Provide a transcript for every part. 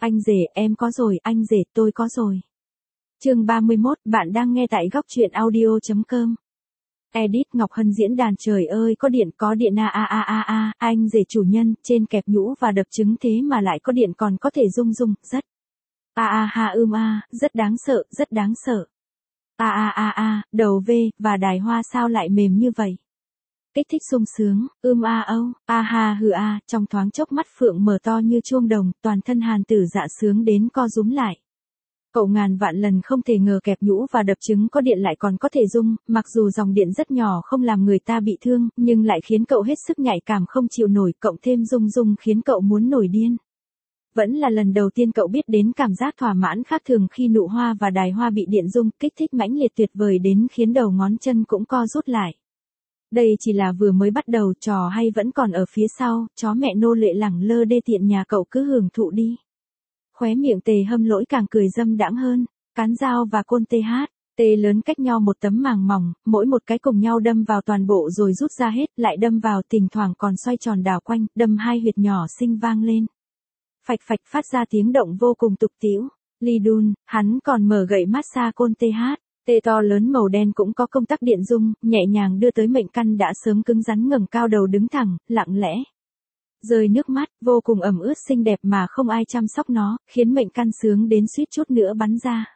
Anh rể, em có rồi, anh rể, tôi có rồi. Chương 31, bạn đang nghe tại góc truyện audio.com. Edit Ngọc Hân diễn đàn. Trời ơi, có điện anh rể chủ nhân, trên kẹp nhũ và đập trứng thế mà lại có điện còn có thể rung, rất. Rất đáng sợ, rất đáng sợ. Đầu V, và đài hoa sao lại mềm như vậy? Kích thích sung sướng, trong thoáng chốc mắt Phượng mở to như chuông đồng, toàn thân Hàn Tử Dạ sướng đến co rúm lại. Cậu ngàn vạn lần không thể ngờ kẹp nhũ và đập trứng có điện lại còn có thể rung, mặc dù dòng điện rất nhỏ không làm người ta bị thương, nhưng lại khiến cậu hết sức nhạy cảm không chịu nổi, cộng thêm rung khiến cậu muốn nổi điên. Vẫn là lần đầu tiên cậu biết đến cảm giác thỏa mãn khác thường khi nụ hoa và đài hoa bị điện rung, kích thích mãnh liệt tuyệt vời đến khiến đầu ngón chân cũng co rút lại. Đây chỉ là vừa mới bắt đầu, trò hay vẫn còn ở phía sau, chó mẹ nô lệ lẳng lơ đê tiện nhà cậu cứ hưởng thụ đi. Khóe miệng Tề Hâm Lỗi càng cười dâm đãng hơn, cán dao và côn tê lớn cách nhau một tấm màng mỏng, mỗi một cái cùng nhau đâm vào toàn bộ rồi rút ra hết, lại đâm vào, thỉnh thoảng còn xoay tròn đảo quanh, đâm hai huyệt nhỏ xinh vang lên. Phạch phạch phát ra tiếng động vô cùng tục tĩu. Ly Đun, hắn còn mở gậy massage côn tê to lớn màu đen cũng có công tắc điện rung, nhẹ nhàng đưa tới mệnh căn đã sớm cứng rắn ngẩng cao đầu đứng thẳng, lặng lẽ. Rơi nước mắt, vô cùng ẩm ướt xinh đẹp mà không ai chăm sóc nó, khiến mệnh căn sướng đến suýt chút nữa bắn ra.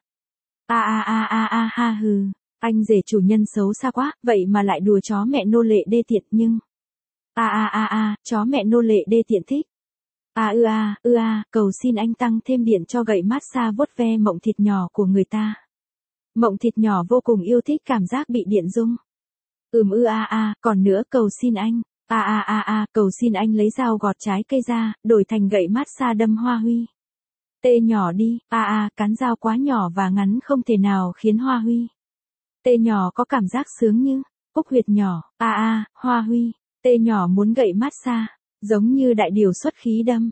Anh rể chủ nhân xấu xa quá, vậy mà lại đùa chó mẹ nô lệ đê tiện nhưng. Chó mẹ nô lệ đê tiện thích. Cầu xin anh tăng thêm điện cho gậy massage vuốt ve mộng thịt nhỏ của người ta. Mộng thịt nhỏ vô cùng yêu thích cảm giác bị điện rung. Còn nữa cầu xin anh. Cầu xin anh lấy dao gọt trái cây ra, đổi thành gậy massage đâm Hoa Huy. Tê nhỏ đi, cán dao quá nhỏ và ngắn không thể nào khiến Hoa Huy. Tê nhỏ có cảm giác sướng như, cúc huyệt nhỏ, Hoa Huy. Tê nhỏ muốn gậy massage, giống như đại điều xuất khí đâm.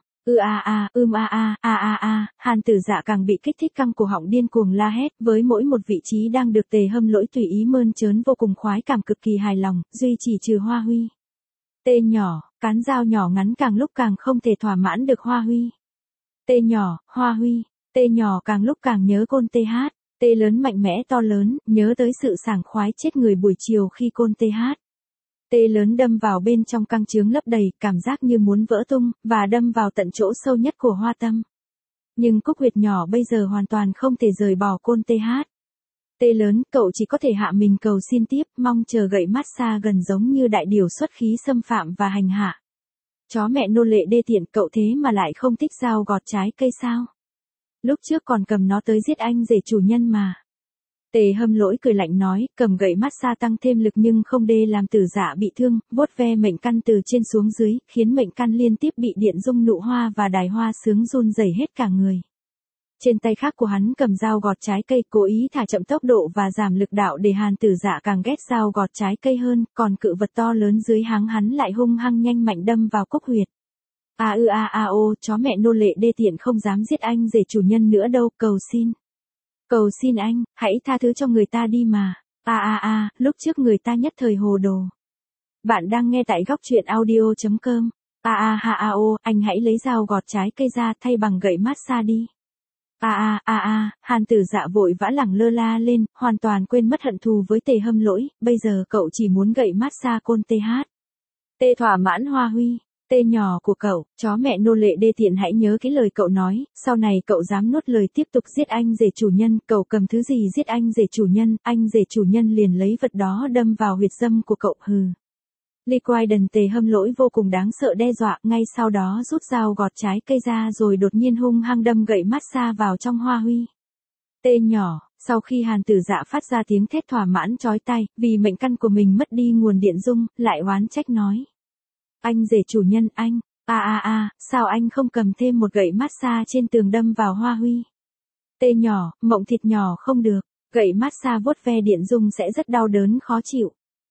Hàn Tử Dạ càng bị kích thích căng cổ họng điên cuồng la hét, với mỗi một vị trí đang được Tề Hâm Lỗi tùy ý mơn trớn vô cùng khoái cảm cực kỳ hài lòng, duy chỉ trừ Hoa Huy. Tê nhỏ, cán dao nhỏ ngắn càng lúc càng không thể thỏa mãn được Hoa Huy. Tê nhỏ, Hoa Huy, tê nhỏ càng lúc càng nhớ côn tê lớn mạnh mẽ to lớn, nhớ tới sự sảng khoái chết người buổi chiều khi côn tê lớn đâm vào bên trong căng trướng lấp đầy, cảm giác như muốn vỡ tung, và đâm vào tận chỗ sâu nhất của hoa tâm. Nhưng cúc huyệt nhỏ bây giờ hoàn toàn không thể rời bỏ côn tê lớn, cậu chỉ có thể hạ mình cầu xin tiếp, mong chờ gậy massage gần giống như đại điều xuất khí xâm phạm và hành hạ. Chó mẹ nô lệ đê tiện, cậu thế mà lại không thích dao gọt trái cây sao? Lúc trước còn cầm nó tới giết anh rể chủ nhân mà. Tề Hâm Lỗi cười lạnh nói, cầm gậy massage tăng thêm lực nhưng không đê làm Tử Dạ bị thương, vuốt ve mệnh căn từ trên xuống dưới, khiến mệnh căn liên tiếp bị điện rung, nụ hoa và đài hoa sướng run rẩy hết cả người. Trên tay khác của hắn cầm dao gọt trái cây, cố ý thả chậm tốc độ và giảm lực đạo để Hàn Tử Dạ càng ghét dao gọt trái cây hơn, còn cự vật to lớn dưới háng hắn lại hung hăng nhanh mạnh đâm vào cúc huyệt. Chó mẹ nô lệ đê tiện không dám giết anh rể chủ nhân nữa đâu, cầu xin. Cầu xin anh, hãy tha thứ cho người ta đi mà. Lúc trước người ta nhất thời hồ đồ. Bạn đang nghe tại góc truyện audio.com. Anh hãy lấy dao gọt trái cây ra thay bằng gậy massage đi. Hàn Tử Dạ vội vã lẳng lơ la lên, hoàn toàn quên mất hận thù với Tề Hâm Lỗi, bây giờ cậu chỉ muốn gậy massage côn tê thỏa mãn Hoa Huy. Tê nhỏ của cậu, chó mẹ nô lệ đê tiện, hãy nhớ cái lời cậu nói, sau này cậu dám nuốt lời tiếp tục giết anh rể chủ nhân, cậu cầm thứ gì giết anh rể chủ nhân liền lấy vật đó đâm vào huyệt dâm của cậu, hừ. Lee Quaiden. Tề Hâm Lỗi vô cùng đáng sợ đe dọa, ngay sau đó rút dao gọt trái cây ra rồi đột nhiên hung hăng đâm gậy massage vào trong Hoa Huy. Tê nhỏ, sau khi Hàn Tử Dạ phát ra tiếng thét thỏa mãn chói tai, vì mệnh căn của mình mất đi nguồn điện rung, lại oán trách nói. Anh rể chủ nhân, anh, sao anh không cầm thêm một gậy massage trên tường đâm vào Hoa Huy? Tê nhỏ, mộng thịt nhỏ không được, gậy massage vuốt ve điện rung sẽ rất đau đớn khó chịu.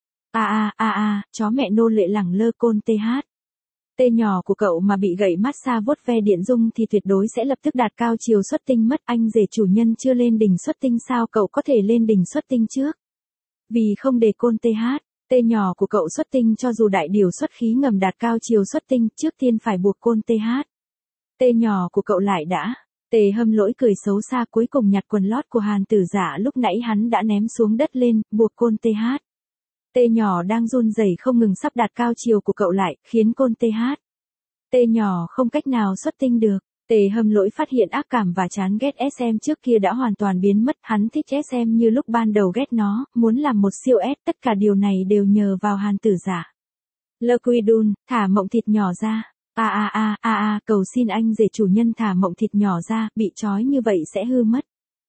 Chó mẹ nô lệ lẳng lơ côn tê nhỏ của cậu mà bị gậy massage vuốt ve điện rung thì tuyệt đối sẽ lập tức đạt cao chiều xuất tinh mất, anh rể chủ nhân chưa lên đỉnh xuất tinh sao cậu có thể lên đỉnh xuất tinh trước? Vì không để côn tê nhỏ của cậu xuất tinh, cho dù đại điều xuất khí ngầm đạt cao chiều xuất tinh, trước tiên phải buộc côn tê nhỏ của cậu lại đã. Tề Hâm Lỗi cười xấu xa cuối cùng nhặt quần lót của Hàn Tử Dạ lúc nãy hắn đã ném xuống đất lên, buộc côn TH. Tê nhỏ đang run rẩy không ngừng sắp đạt cao chiều của cậu lại, khiến côn TH. Tê nhỏ không cách nào xuất tinh được. Tề Hâm Lỗi phát hiện ác cảm và chán ghét SM trước kia đã hoàn toàn biến mất, hắn thích SM như lúc ban đầu ghét nó, muốn làm một siêu S, tất cả điều này đều nhờ vào Hàn Tử Dạ. Lơ Quy Đun, thả mộng thịt nhỏ ra. Cầu xin anh rể chủ nhân thả mộng thịt nhỏ ra, bị trói như vậy sẽ hư mất.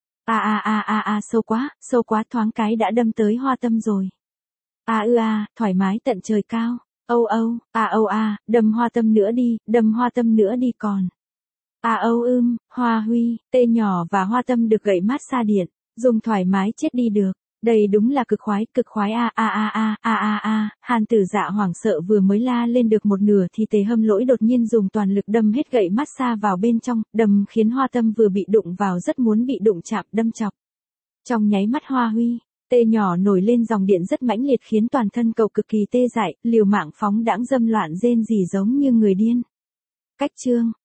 Sâu quá, thoáng cái đã đâm tới hoa tâm rồi. Thoải mái tận trời cao. Đâm hoa tâm nữa đi còn. Hoa Huy, Tê nhỏ và hoa tâm được gậy mát xa điện, dùng thoải mái chết đi được. Đây đúng là cực khoái Hàn Tử Dạ hoảng sợ vừa mới la lên được một nửa thì Tề Hâm Lỗi đột nhiên dùng toàn lực đâm hết gậy mát xa vào bên trong, đâm khiến hoa tâm vừa bị đụng vào rất muốn bị đụng chạm đâm chọc. Trong nháy mắt Hoa Huy, Tê nhỏ nổi lên dòng điện rất mãnh liệt khiến toàn thân cậu cực kỳ tê dại, liều mạng phóng đãng dâm loạn rên rỉ giống như người điên. Cách chương